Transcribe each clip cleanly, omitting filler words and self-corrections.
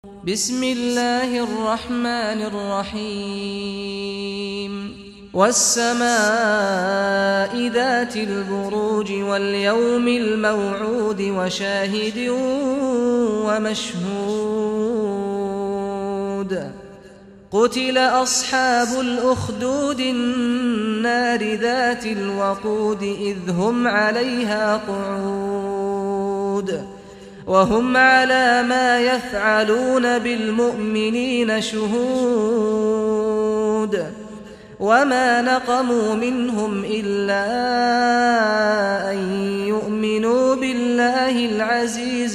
بسم الله الرحمن الرحيم والسماء ذات البروج واليوم الموعود وشاهد ومشهود قتل أصحاب الأخدود النار ذات الوقود إذ هم عليها قعود وهم على ما يفعلون بالمؤمنين شهود وما نقموا منهم إلا أن يؤمنوا بالله العزيز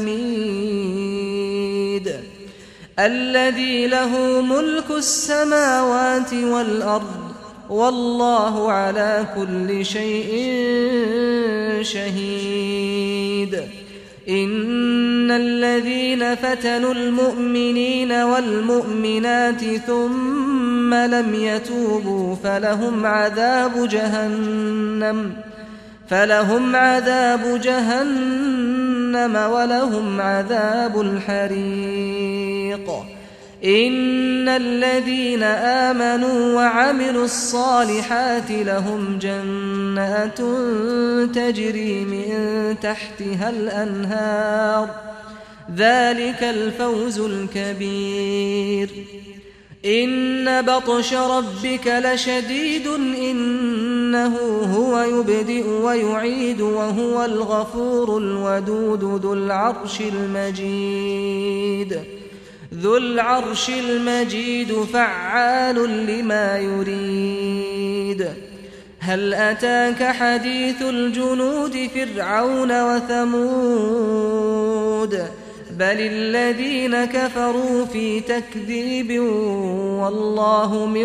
الحميد الذي له ملك السماوات والأرض والله على كل شيء شهيد إن الذين فتنوا المؤمنين والمؤمنات ثم لم يتوبوا فلهم عذاب جهنم ولهم عذاب الحريق إن الذين آمنوا وعملوا الصالحات لهم جنات تجري من تحتها الأنهار ذلك الفوز الكبير إن بطش ربك لشديد إنه هو يبدئ ويعيد وهو الغفور الودود ذو العرش المجيد فعال لما يريد هل أتاك حديث الجنود فرعون وثمود بل الذين كفروا في تكذيب والله من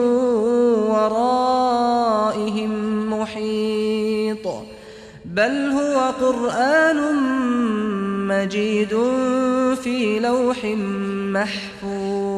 ورائهم محيط بل هو قرآن مجيد في لوح محفوظ